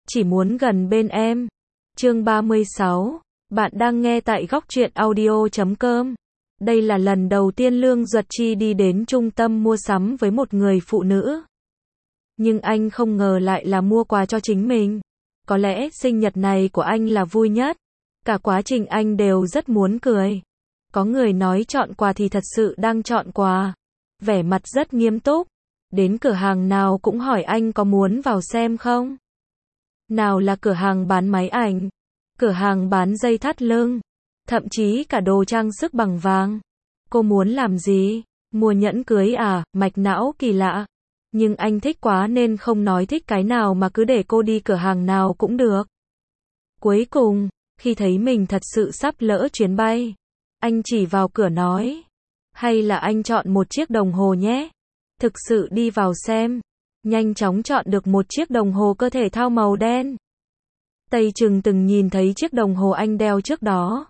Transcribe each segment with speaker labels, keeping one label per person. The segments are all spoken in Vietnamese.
Speaker 1: chỉ muốn gần bên em. Chương 36. Bạn đang nghe tại góc truyện audio.com. Đây là lần đầu tiên Lương Duật Chi đi đến trung tâm mua sắm với một người phụ nữ. Nhưng anh không ngờ lại là mua quà cho chính mình. Có lẽ sinh nhật này của anh là vui nhất. Cả quá trình anh đều rất muốn cười. Có người nói chọn quà thì thật sự đang chọn quà. Vẻ mặt rất nghiêm túc. Đến cửa hàng nào cũng hỏi anh có muốn vào xem không? Nào là cửa hàng bán máy ảnh, cửa hàng bán dây thắt lưng, thậm chí cả đồ trang sức bằng vàng. Cô muốn làm gì? Mua nhẫn cưới à? Mạch não kỳ lạ. Nhưng anh thích quá nên không nói thích cái nào mà cứ để cô đi cửa hàng nào cũng được. Cuối cùng, khi thấy mình thật sự sắp lỡ chuyến bay, anh chỉ vào cửa nói, hay là anh chọn một chiếc đồng hồ nhé. Thực sự đi vào xem, nhanh chóng chọn được một chiếc đồng hồ cơ thể thao màu đen. Tây Trừng từng nhìn thấy chiếc đồng hồ anh đeo trước đó.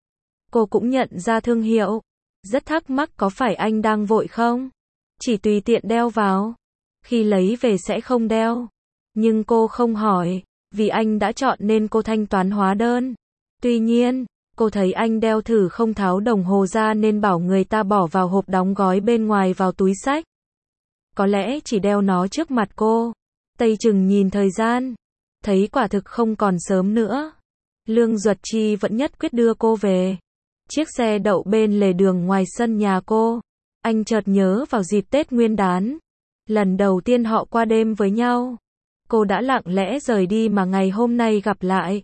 Speaker 1: Cô cũng nhận ra thương hiệu. Rất thắc mắc có phải anh đang vội không? Chỉ tùy tiện đeo vào. Khi lấy về sẽ không đeo. Nhưng cô không hỏi, vì anh đã chọn nên cô thanh toán hóa đơn. Tuy nhiên, cô thấy anh đeo thử không tháo đồng hồ ra nên bảo người ta bỏ vào hộp đóng gói bên ngoài vào túi xách. Có lẽ chỉ đeo nó trước mặt cô. Tây Trừng nhìn thời gian, thấy quả thực không còn sớm nữa. Lương Duật Chi vẫn nhất quyết đưa cô về. Chiếc xe đậu bên lề đường ngoài sân nhà cô. Anh chợt nhớ vào dịp Tết Nguyên đán. Lần đầu tiên họ qua đêm với nhau. Cô đã lặng lẽ rời đi mà ngày hôm nay gặp lại.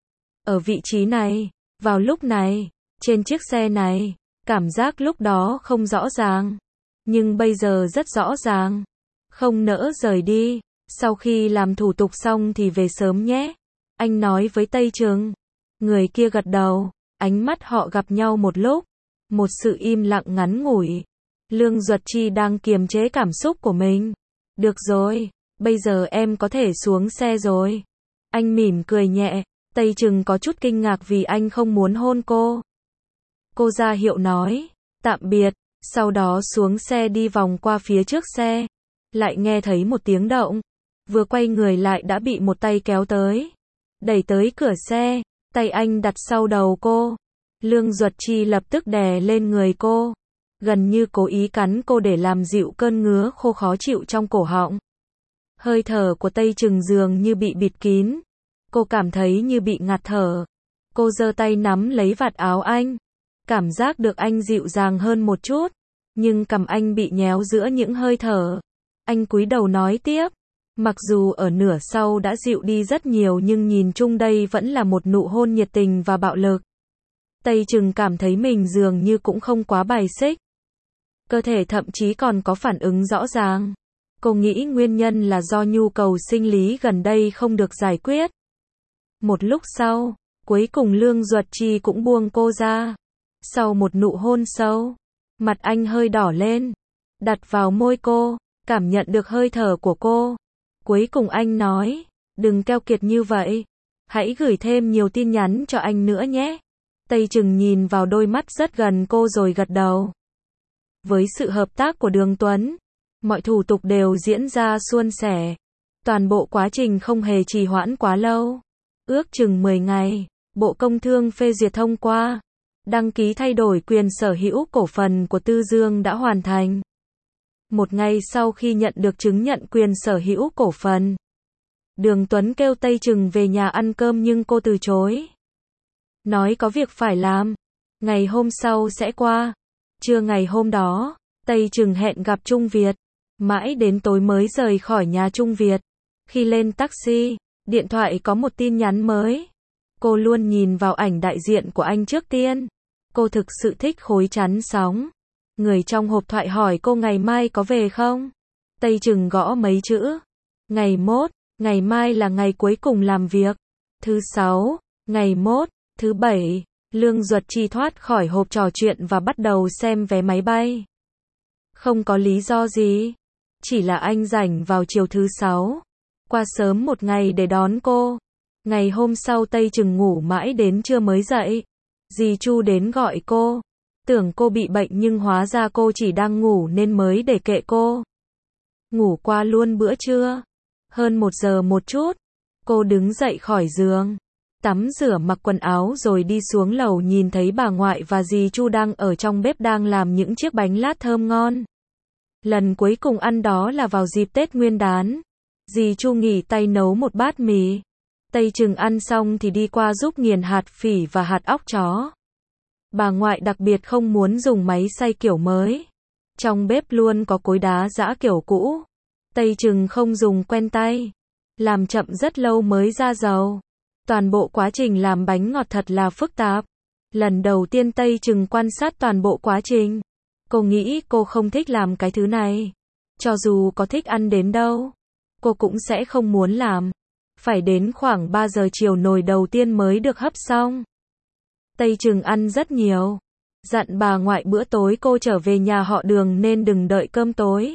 Speaker 1: Ở vị trí này, vào lúc này, trên chiếc xe này, cảm giác lúc đó không rõ ràng. Nhưng bây giờ rất rõ ràng. Không nỡ rời đi. Sau khi làm thủ tục xong thì về sớm nhé. Anh nói với Tây Trừng. Người kia gật đầu. Ánh mắt họ gặp nhau một lúc. Một sự im lặng ngắn ngủi. Lương Duật Chi đang kiềm chế cảm xúc của mình. Được rồi, bây giờ em có thể xuống xe rồi. Anh mỉm cười nhẹ. Tây Trừng có chút kinh ngạc vì anh không muốn hôn cô. Cô ra hiệu nói. Tạm biệt. Sau đó xuống xe đi vòng qua phía trước xe. Lại nghe thấy một tiếng động. Vừa quay người lại đã bị một tay kéo tới. Đẩy tới cửa xe. Tay anh đặt sau đầu cô. Lương Duật Chi lập tức đè lên người cô. Gần như cố ý cắn cô để làm dịu cơn ngứa khô khó chịu trong cổ họng. Hơi thở của Tây Trừng dường như bị bịt kín. Cô cảm thấy như bị ngạt thở. Cô giơ tay nắm lấy vạt áo anh. Cảm giác được anh dịu dàng hơn một chút. Nhưng cằm anh bị nhéo giữa những hơi thở. Anh cúi đầu nói tiếp. Mặc dù ở nửa sau đã dịu đi rất nhiều nhưng nhìn chung đây vẫn là một nụ hôn nhiệt tình và bạo lực. Tây Trừng cảm thấy mình dường như cũng không quá bài xích. Cơ thể thậm chí còn có phản ứng rõ ràng. Cô nghĩ nguyên nhân là do nhu cầu sinh lý gần đây không được giải quyết. Một lúc sau, cuối cùng Lương Duật Chi cũng buông cô ra. Sau một nụ hôn sâu, mặt anh hơi đỏ lên, đặt vào môi cô, cảm nhận được hơi thở của cô. Cuối cùng anh nói, đừng keo kiệt như vậy, hãy gửi thêm nhiều tin nhắn cho anh nữa nhé. Tây Trừng nhìn vào đôi mắt rất gần cô rồi gật đầu. Với sự hợp tác của Đường Tuấn, mọi thủ tục đều diễn ra suôn sẻ. Toàn bộ quá trình không hề trì hoãn quá lâu. Ước chừng 10 ngày, Bộ Công Thương phê duyệt thông qua. Đăng ký thay đổi quyền sở hữu cổ phần của Tư Dương đã hoàn thành. Một ngày sau khi nhận được chứng nhận quyền sở hữu cổ phần, Đường Tuấn kêu Tây Trừng về nhà ăn cơm nhưng cô từ chối. Nói có việc phải làm. Ngày hôm sau sẽ qua. Trưa ngày hôm đó, Tây Trừng hẹn gặp Trung Việt. Mãi đến tối mới rời khỏi nhà Trung Việt. Khi lên taxi, điện thoại có một tin nhắn mới. Cô luôn nhìn vào ảnh đại diện của anh trước tiên. Cô thực sự thích khối chắn sóng. Người trong hộp thoại hỏi cô ngày mai có về không? Tây Trừng gõ mấy chữ. Ngày mốt, ngày mai là ngày cuối cùng làm việc. Thứ sáu, ngày mốt, thứ bảy. Lương Duật Chi thoát khỏi hộp trò chuyện và bắt đầu xem vé máy bay. Không có lý do gì. Chỉ là anh rảnh vào chiều thứ sáu. Qua sớm một ngày để đón cô. Ngày hôm sau Tây Trừng ngủ mãi đến trưa mới dậy. Dì Chu đến gọi cô. Tưởng cô bị bệnh nhưng hóa ra cô chỉ đang ngủ nên mới để kệ cô. Ngủ qua luôn bữa trưa. Hơn 1 giờ một chút. Cô đứng dậy khỏi giường, tắm rửa mặc quần áo rồi đi xuống lầu, nhìn thấy bà ngoại và dì Chu đang ở trong bếp đang làm những chiếc bánh lát thơm ngon. Lần cuối cùng ăn đó là vào dịp Tết Nguyên đán. Dì Chu nghỉ tay nấu một bát mì. Tây Trừng ăn xong thì đi qua giúp nghiền hạt phỉ và hạt óc chó. Bà ngoại đặc biệt không muốn dùng máy xay kiểu mới. Trong bếp luôn có cối đá giã kiểu cũ. Tây Trừng không dùng quen tay. Làm chậm rất lâu mới ra dầu. Toàn bộ quá trình làm bánh ngọt thật là phức tạp. Lần đầu tiên Tây Trừng quan sát toàn bộ quá trình. Cô nghĩ cô không thích làm cái thứ này. Cho dù có thích ăn đến đâu, cô cũng sẽ không muốn làm. Phải đến khoảng 3 giờ chiều nồi đầu tiên mới được hấp xong. Tây Trừng ăn rất nhiều. Dặn bà ngoại bữa tối cô trở về nhà họ Đường nên đừng đợi cơm tối.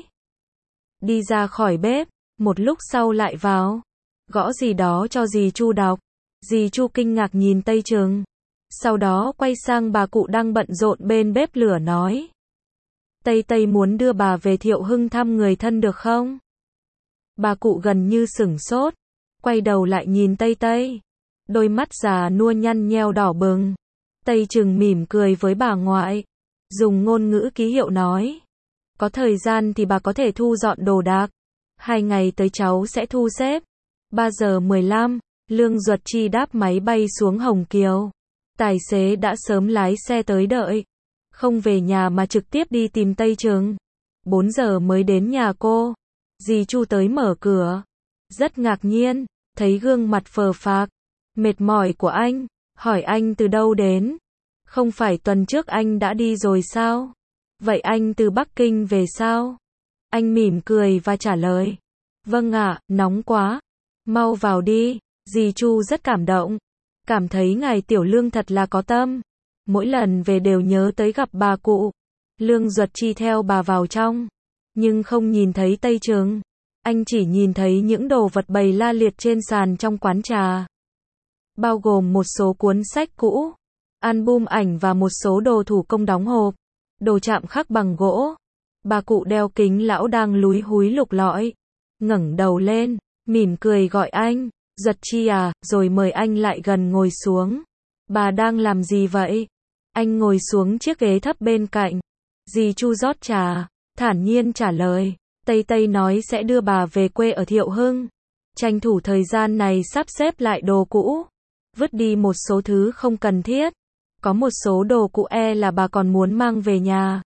Speaker 1: Đi ra khỏi bếp, một lúc sau lại vào. Gõ gì đó cho dì Chu đọc. Dì Chu kinh ngạc nhìn Tây Trừng. Sau đó quay sang bà cụ đang bận rộn bên bếp lửa nói. Tây Tây muốn đưa bà về Thiệu Hưng thăm người thân được không? Bà cụ gần như sửng sốt. Quay đầu lại nhìn Tây Tây. Đôi mắt già nua nhăn nheo đỏ bừng. Tây Trừng mỉm cười với bà ngoại. Dùng ngôn ngữ ký hiệu nói. Có thời gian thì bà có thể thu dọn đồ đạc. 2 ngày tới cháu sẽ thu xếp. 3 giờ 15, Lương Duật Chi đáp máy bay xuống Hồng Kiều. Tài xế đã sớm lái xe tới đợi. Không về nhà mà trực tiếp đi tìm Tây Trừng. 4 giờ mới đến nhà cô. Dì Chu tới mở cửa. Rất ngạc nhiên, thấy gương mặt phờ phạc, mệt mỏi của anh. Hỏi anh từ đâu đến. Không phải tuần trước anh đã đi rồi sao? Vậy anh từ Bắc Kinh về sao? Anh mỉm cười và trả lời. Vâng ạ, nóng quá. Mau vào đi. Dì Chu rất cảm động. Cảm thấy ngài Tiểu Lương thật là có tâm. Mỗi lần về đều nhớ tới gặp bà cụ. Lương Duật Chi theo bà vào trong. Nhưng không nhìn thấy Tây Trừng. Anh chỉ nhìn thấy những đồ vật bày la liệt trên sàn trong quán trà. Bao gồm một số cuốn sách cũ, album ảnh và một số đồ thủ công đóng hộp. Đồ chạm khắc bằng gỗ. Bà cụ đeo kính lão đang lúi húi lục lọi. Ngẩng đầu lên, mỉm cười gọi anh. Duật Chi à, rồi mời anh lại gần ngồi xuống. Bà đang làm gì vậy? Anh ngồi xuống chiếc ghế thấp bên cạnh. Dì Chu rót trà, thản nhiên trả lời. Tây Tây nói sẽ đưa bà về quê ở Thiệu Hưng. Tranh thủ thời gian này sắp xếp lại đồ cũ. Vứt đi một số thứ không cần thiết. Có một số đồ cũ là bà còn muốn mang về nhà.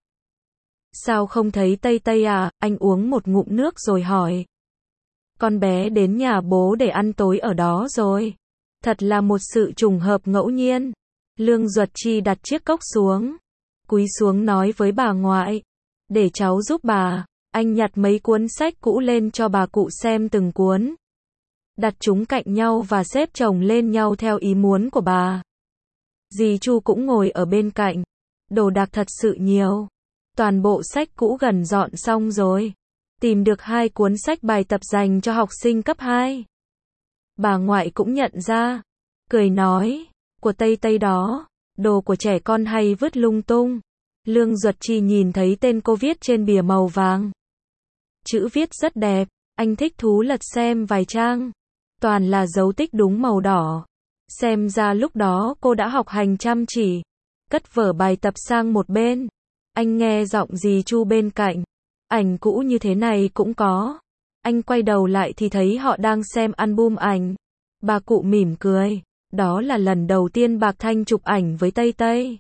Speaker 1: Sao không thấy Tây Tây à? Anh uống một ngụm nước rồi hỏi. Con bé đến nhà bố để ăn tối ở đó rồi. Thật là một sự trùng hợp ngẫu nhiên. Lương Duật Chi đặt chiếc cốc xuống. Cúi xuống nói với bà ngoại. Để cháu giúp bà. Anh nhặt mấy cuốn sách cũ lên cho bà cụ xem từng cuốn. Đặt chúng cạnh nhau và xếp chồng lên nhau theo ý muốn của bà. Dì Chu cũng ngồi ở bên cạnh. Đồ đạc thật sự nhiều. Toàn bộ sách cũ gần dọn xong rồi. Tìm được 2 cuốn sách bài tập dành cho học sinh cấp 2. Bà ngoại cũng nhận ra. Cười nói. Của Tây Tây đó. Đồ của trẻ con hay vứt lung tung. Lương Duật Chi nhìn thấy tên cô viết trên bìa màu vàng. Chữ viết rất đẹp. Anh thích thú lật xem vài trang. Toàn là dấu tích đúng màu đỏ. Xem ra lúc đó cô đã học hành chăm chỉ. Cất vở bài tập sang một bên. Anh nghe giọng dì Chu bên cạnh. Ảnh cũ như thế này cũng có. Anh quay đầu lại thì thấy họ đang xem album ảnh. Bà cụ mỉm cười. Đó là lần đầu tiên Bạc Thanh chụp ảnh với Tây Tây.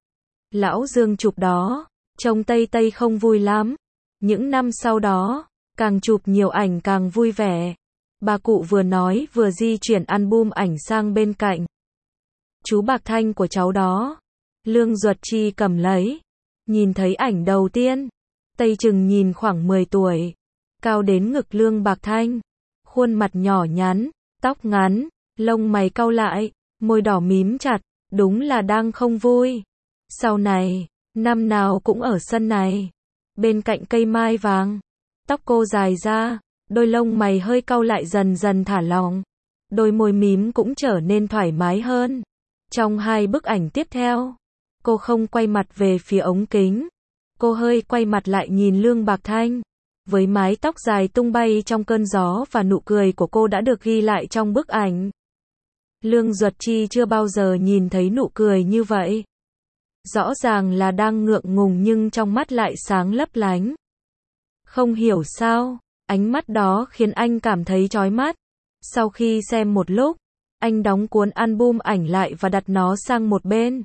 Speaker 1: Lão Dương chụp đó. Trông Tây Tây không vui lắm. Những năm sau đó, càng chụp nhiều ảnh càng vui vẻ. Bà cụ vừa nói vừa di chuyển album ảnh sang bên cạnh. Chú Bạc Thanh của cháu đó. Lương Duật Chi cầm lấy. Nhìn thấy ảnh đầu tiên. Tây Trừng nhìn khoảng 10 tuổi. Cao đến ngực Lương Bạc Thanh. Khuôn mặt nhỏ nhắn, tóc ngắn, lông mày cau lại, môi đỏ mím chặt. Đúng là đang không vui. Sau này, năm nào cũng ở sân này. Bên cạnh cây mai vàng. Tóc cô dài ra. Đôi lông mày hơi cau lại dần dần thả lỏng. Đôi môi mím cũng trở nên thoải mái hơn. Trong 2 bức ảnh tiếp theo, cô không quay mặt về phía ống kính. Cô hơi quay mặt lại nhìn Lương Bạc Thanh. với mái tóc dài tung bay trong cơn gió và nụ cười của cô đã được ghi lại trong bức ảnh. Lương Duật Chi chưa bao giờ nhìn thấy nụ cười như vậy. Rõ ràng là đang ngượng ngùng nhưng trong mắt lại sáng lấp lánh. Không hiểu sao, ánh mắt đó khiến anh cảm thấy chói mắt. Sau khi xem một lúc, anh đóng cuốn album ảnh lại và đặt nó sang một bên.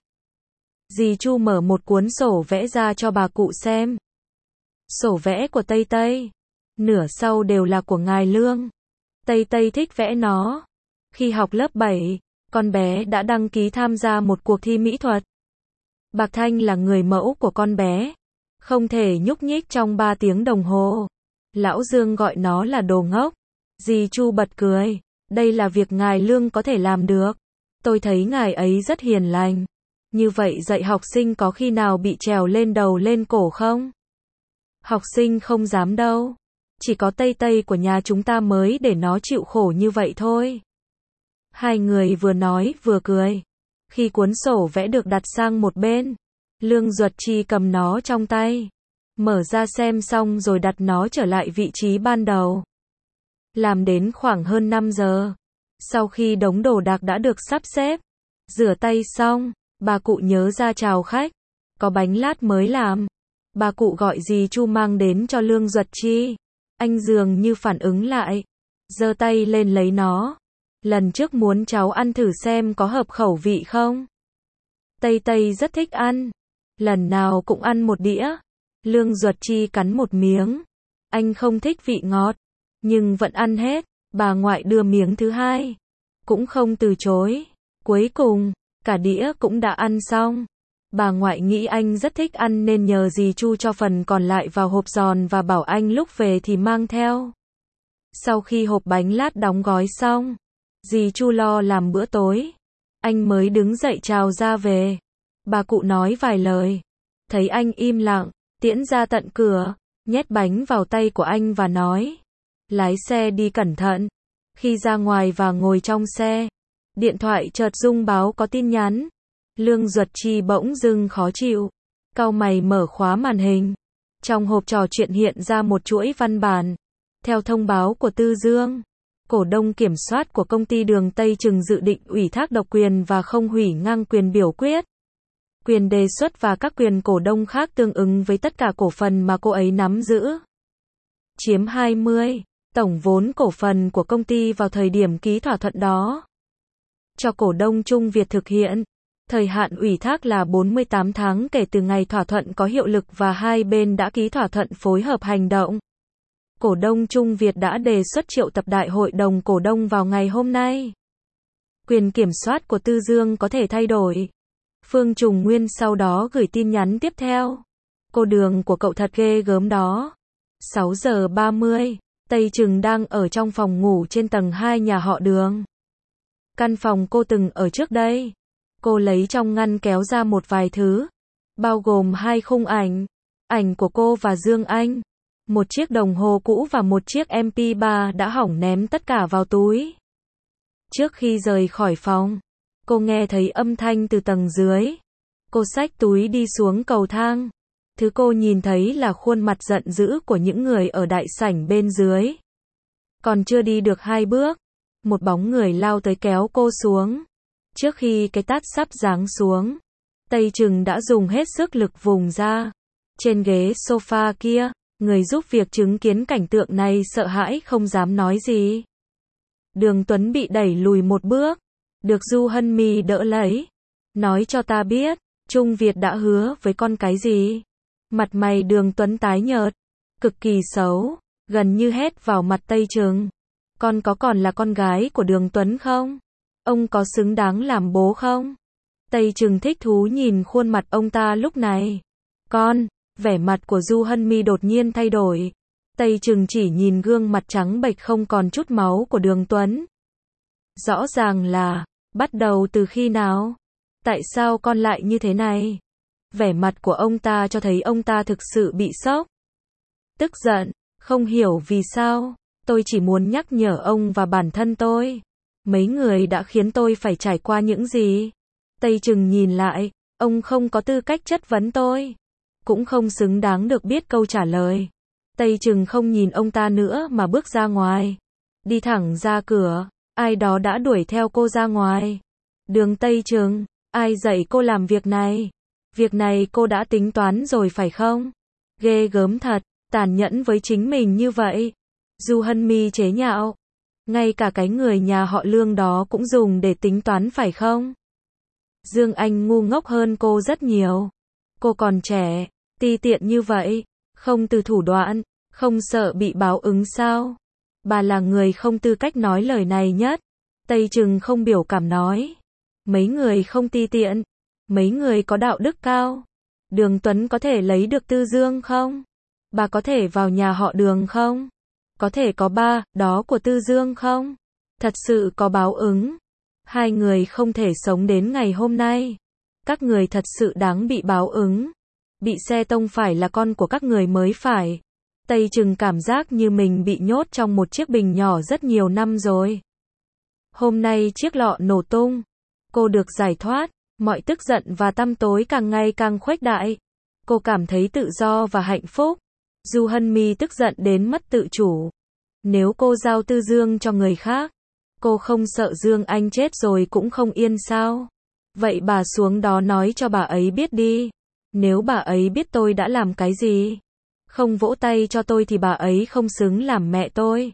Speaker 1: Dì Chu mở một cuốn sổ vẽ ra cho bà cụ xem. Sổ vẽ của Tây Tây, nửa sau đều là của ngài Lương. Tây Tây thích vẽ nó. Khi học lớp 7, con bé đã đăng ký tham gia một cuộc thi mỹ thuật. Bạc Thanh là người mẫu của con bé. Không thể nhúc nhích trong 3 tiếng đồng hồ. Lão Dương gọi nó là đồ ngốc. Dì Chu bật cười. Đây là việc ngài Lương có thể làm được. Tôi thấy ngài ấy rất hiền lành. Như vậy dạy học sinh có khi nào bị trèo lên đầu lên cổ không? Học sinh không dám đâu. Chỉ có Tây Tây của nhà chúng ta mới để nó chịu khổ như vậy thôi. Hai người vừa nói vừa cười. Khi cuốn sổ vẽ được đặt sang một bên, Lương Duật Chi cầm nó trong tay, mở ra xem xong rồi đặt nó trở lại vị trí ban đầu. Làm đến khoảng hơn 5 giờ. Sau khi đống đồ đạc đã được sắp xếp, rửa tay xong, bà cụ nhớ ra chào khách. Có bánh lát mới làm. Bà cụ gọi dì Chu mang đến cho Lương Duật Chi. Anh dường như phản ứng lại, giơ tay lên lấy nó. Lần trước muốn cháu ăn thử xem có hợp khẩu vị không? Tây Tây rất thích ăn. Lần nào cũng ăn một đĩa. Lương Duật Chi cắn một miếng. Anh không thích vị ngọt, nhưng vẫn ăn hết. Bà ngoại đưa miếng thứ hai, cũng không từ chối. Cuối cùng, cả đĩa cũng đã ăn xong. Bà ngoại nghĩ anh rất thích ăn nên nhờ dì Chu cho phần còn lại vào hộp giòn và bảo anh lúc về thì mang theo. Sau khi hộp bánh lát đóng gói xong, dì Chu lo làm bữa tối. Anh mới đứng dậy chào ra về. Bà cụ nói vài lời. Thấy anh im lặng, tiễn ra tận cửa, nhét bánh vào tay của anh và nói. Lái xe đi cẩn thận. Khi ra ngoài và ngồi trong xe, điện thoại chợt rung báo có tin nhắn. Lương Duật Chi bỗng dưng khó chịu. Cau mày mở khóa màn hình. Trong hộp trò chuyện hiện ra một chuỗi văn bản. Theo thông báo của Tư Dương, cổ đông kiểm soát của công ty Đường Tây Trừng dự định ủy thác độc quyền và không hủy ngang quyền biểu quyết, quyền đề xuất và các quyền cổ đông khác tương ứng với tất cả cổ phần mà cô ấy nắm giữ. Chiếm 20 tổng vốn cổ phần của công ty vào thời điểm ký thỏa thuận đó. Cho cổ đông Trung Việt thực hiện. Thời hạn ủy thác là 48 tháng kể từ ngày thỏa thuận có hiệu lực và hai bên đã ký thỏa thuận phối hợp hành động. Cổ đông Trung Việt đã đề xuất triệu tập đại hội đồng cổ đông vào ngày hôm nay. Quyền kiểm soát của Tư Dương có thể thay đổi. Phương Trùng Nguyên sau đó gửi tin nhắn tiếp theo. Cô Đường của cậu thật ghê gớm đó. 6 giờ 30, Tây Trừng đang ở trong phòng ngủ trên tầng 2 nhà họ Đường. Căn phòng cô từng ở trước đây. Cô lấy trong ngăn kéo ra một vài thứ, bao gồm 2 khung ảnh, ảnh của cô và Dương Anh, một chiếc đồng hồ cũ và một chiếc MP3 đã hỏng ném tất cả vào túi. Trước khi rời khỏi phòng, cô nghe thấy âm thanh từ tầng dưới. Cô xách túi đi xuống cầu thang. Thứ cô nhìn thấy là khuôn mặt giận dữ của những người ở đại sảnh bên dưới. Còn chưa đi được 2 bước, một bóng người lao tới kéo cô xuống. Trước khi cái tát sắp giáng xuống, Tây Trừng đã dùng hết sức lực vùng ra. Trên ghế sofa kia, người giúp việc chứng kiến cảnh tượng này sợ hãi không dám nói gì. Đường Tuấn bị đẩy lùi một bước, được Du Hân Mi đỡ lấy. Nói cho ta biết, Trung Việt đã hứa với con cái gì? Mặt mày Đường Tuấn tái nhợt, cực kỳ xấu, gần như hét vào mặt Tây Trừng. Con có còn là con gái của Đường Tuấn không? Ông có xứng đáng làm bố không? Tây Trừng thích thú nhìn khuôn mặt ông ta lúc này. Con, vẻ mặt của Du Hân Mi đột nhiên thay đổi. Tây Trừng chỉ nhìn gương mặt trắng bệch không còn chút máu của Đường Tuấn. Rõ ràng là, bắt đầu từ khi nào? Tại sao con lại như thế này? Vẻ mặt của ông ta cho thấy ông ta thực sự bị sốc. Tức giận, không hiểu vì sao. Tôi chỉ muốn nhắc nhở ông và bản thân tôi. Mấy người đã khiến tôi phải trải qua những gì? Tây Trừng nhìn lại, ông không có tư cách chất vấn tôi. Cũng không xứng đáng được biết câu trả lời. Tây Trừng không nhìn ông ta nữa mà bước ra ngoài. Đi thẳng ra cửa, ai đó đã đuổi theo cô ra ngoài. Đường Tây Trừng, ai dạy cô làm việc này? Việc này cô đã tính toán rồi phải không? Ghê gớm thật, tàn nhẫn với chính mình như vậy. Du Hân Mi chế nhạo. Ngay cả cái người nhà họ Lương đó cũng dùng để tính toán phải không? Dương Anh ngu ngốc hơn cô rất nhiều. Cô còn trẻ, ti tiện như vậy, không từ thủ đoạn, không sợ bị báo ứng sao? Bà là người không tư cách nói lời này nhất. Tây Trừng không biểu cảm nói. Mấy người không ti tiện, mấy người có đạo đức cao. Đường Tuấn có thể lấy được Tư Dương không? Bà có thể vào nhà họ Đường không? Có thể có ba, đó của Tư Dương không? Thật sự có báo ứng. Hai người không thể sống đến ngày hôm nay. Các người thật sự đáng bị báo ứng. Bị xe tông phải là con của các người mới phải. Tây Trừng cảm giác như mình bị nhốt trong một chiếc bình nhỏ rất nhiều năm rồi. Hôm nay chiếc lọ nổ tung. Cô được giải thoát. Mọi tức giận và tăm tối càng ngày càng khuếch đại. Cô cảm thấy tự do và hạnh phúc. Du Hân Mi tức giận đến mất tự chủ. Nếu cô giao Tư Dương cho người khác, cô không sợ Dương Anh chết rồi cũng không yên sao? Vậy bà xuống đó nói cho bà ấy biết đi. Nếu bà ấy biết tôi đã làm cái gì, không vỗ tay cho tôi thì bà ấy không xứng làm mẹ tôi.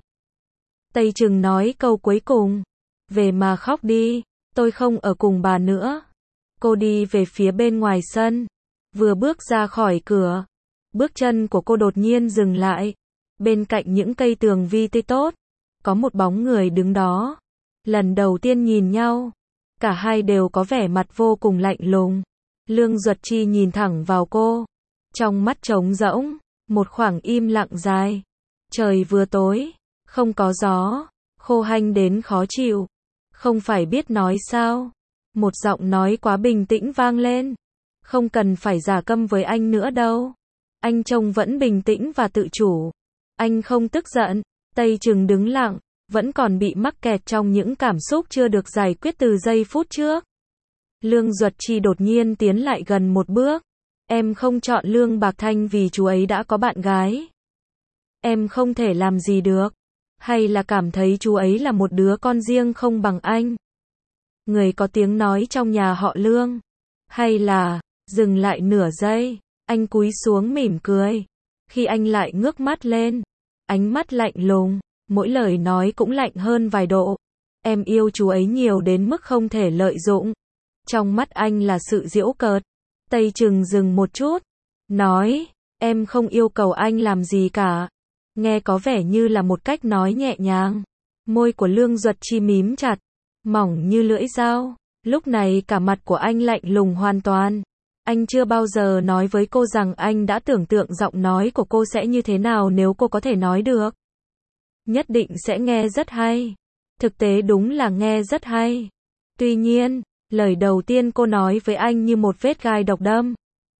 Speaker 1: Tây Trừng nói câu cuối cùng. Về mà khóc đi, tôi không ở cùng bà nữa. Cô đi về phía bên ngoài sân. Vừa bước ra khỏi cửa, bước chân của cô đột nhiên dừng lại. Bên cạnh những cây tường vi tươi tốt, có một bóng người đứng đó. Lần đầu tiên nhìn nhau, cả hai đều có vẻ mặt vô cùng lạnh lùng. Lương Duật Chi nhìn thẳng vào cô. Trong mắt trống rỗng, một khoảng im lặng dài. Trời vừa tối, không có gió, khô hanh đến khó chịu. Không phải biết nói sao? Một giọng nói quá bình tĩnh vang lên. Không cần phải giả câm với anh nữa đâu. Anh trông vẫn bình tĩnh và tự chủ. Anh không tức giận. Tây Trừng đứng lặng, vẫn còn bị mắc kẹt trong những cảm xúc chưa được giải quyết từ giây phút trước. Lương Duật Chi đột nhiên tiến lại gần một bước. Em không chọn Lương Bạc Thanh vì chú ấy đã có bạn gái. Em không thể làm gì được. Hay là cảm thấy chú ấy là một đứa con riêng không bằng anh? Người có tiếng nói trong nhà họ Lương. Hay là, dừng lại nửa giây, anh cúi xuống mỉm cười. Khi anh lại ngước mắt lên, ánh mắt lạnh lùng, mỗi lời nói cũng lạnh hơn vài độ. Em yêu chú ấy nhiều đến mức không thể lợi dụng. Trong mắt anh là sự giễu cợt. Tây Trừng dừng một chút, nói, em không yêu cầu anh làm gì cả. Nghe có vẻ như là một cách nói nhẹ nhàng. Môi của Lương Duật Chi mím chặt, mỏng như lưỡi dao. Lúc này cả mặt của anh lạnh lùng hoàn toàn. Anh chưa bao giờ nói với cô rằng anh đã tưởng tượng giọng nói của cô sẽ như thế nào nếu cô có thể nói được. Nhất định sẽ nghe rất hay. Thực tế đúng là nghe rất hay. Tuy nhiên, lời đầu tiên cô nói với anh như một vết gai độc đâm.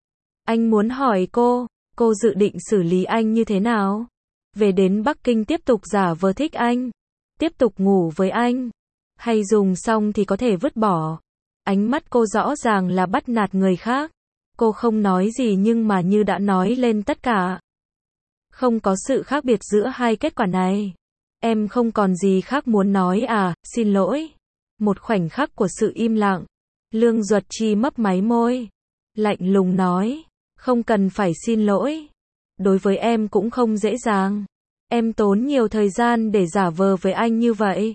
Speaker 1: Anh muốn hỏi cô dự định xử lý anh như thế nào? Về đến Bắc Kinh tiếp tục giả vờ thích anh, tiếp tục ngủ với anh, hay dùng xong thì có thể vứt bỏ? Ánh mắt cô rõ ràng là bắt nạt người khác. Cô không nói gì nhưng mà như đã nói lên tất cả. Không có sự khác biệt giữa hai kết quả này. Em không còn gì khác muốn nói à, xin lỗi. Một khoảnh khắc của sự im lặng. Lương Duật Chi mấp máy môi. Lạnh lùng nói, không cần phải xin lỗi. Đối với em cũng không dễ dàng. Em tốn nhiều thời gian để giả vờ với anh như vậy.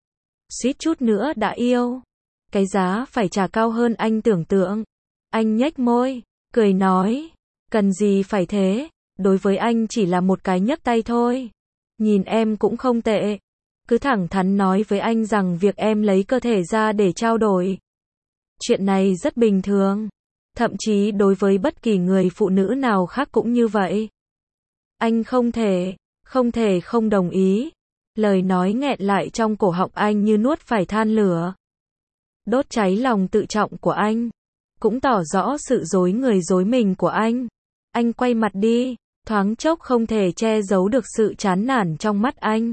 Speaker 1: Suýt chút nữa đã yêu. Cái giá phải trả cao hơn anh tưởng tượng. Anh nhếch môi, cười nói, cần gì phải thế, đối với anh chỉ là một cái nhấc tay thôi. Nhìn em cũng không tệ. Cứ thẳng thắn nói với anh rằng việc em lấy cơ thể ra để trao đổi. Chuyện này rất bình thường. Thậm chí đối với bất kỳ người phụ nữ nào khác cũng như vậy. Anh không thể không đồng ý. Lời nói nghẹn lại trong cổ họng anh như nuốt phải than lửa. Đốt cháy lòng tự trọng của anh. Cũng tỏ rõ sự dối người dối mình của anh. Anh quay mặt đi, thoáng chốc không thể che giấu được sự chán nản trong mắt anh.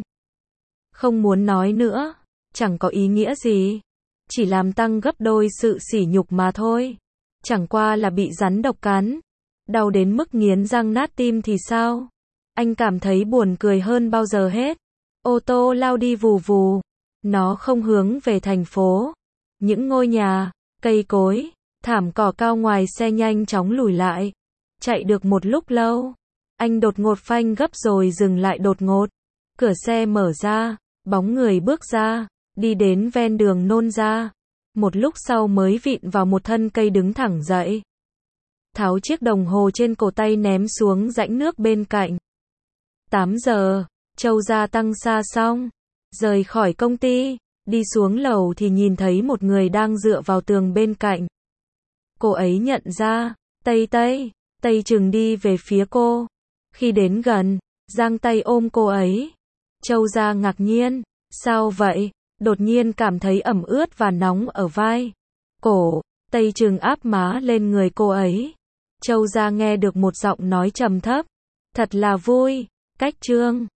Speaker 1: Không muốn nói nữa, chẳng có ý nghĩa gì. Chỉ làm tăng gấp đôi sự sỉ nhục mà thôi. Chẳng qua là bị rắn độc cắn. Đau đến mức nghiến răng nát tim thì sao? Anh cảm thấy buồn cười hơn bao giờ hết. Ô tô lao đi vù vù. Nó không hướng về thành phố. Những ngôi nhà, cây cối, thảm cỏ cao ngoài xe nhanh chóng lùi lại. Chạy được một lúc lâu, anh đột ngột phanh gấp rồi dừng lại đột ngột. Cửa xe mở ra, bóng người bước ra, đi đến ven đường nôn ra. Một lúc sau mới vịn vào một thân cây đứng thẳng dậy. Tháo chiếc đồng hồ trên cổ tay ném xuống rãnh nước bên cạnh. 8 giờ, Châu gia tăng xa xong, rời khỏi công ty, đi xuống lầu thì nhìn thấy một người đang dựa vào tường bên cạnh. Cô ấy nhận ra, Tây chừng đi về phía cô. Khi đến gần, giang tay ôm cô ấy. Châu gia ngạc nhiên, sao vậy? Đột nhiên cảm thấy ẩm ướt và nóng ở vai. Cổ, Tây chừng áp má lên người cô ấy. Châu gia nghe được một giọng nói trầm thấp. Thật là vui, cách trương.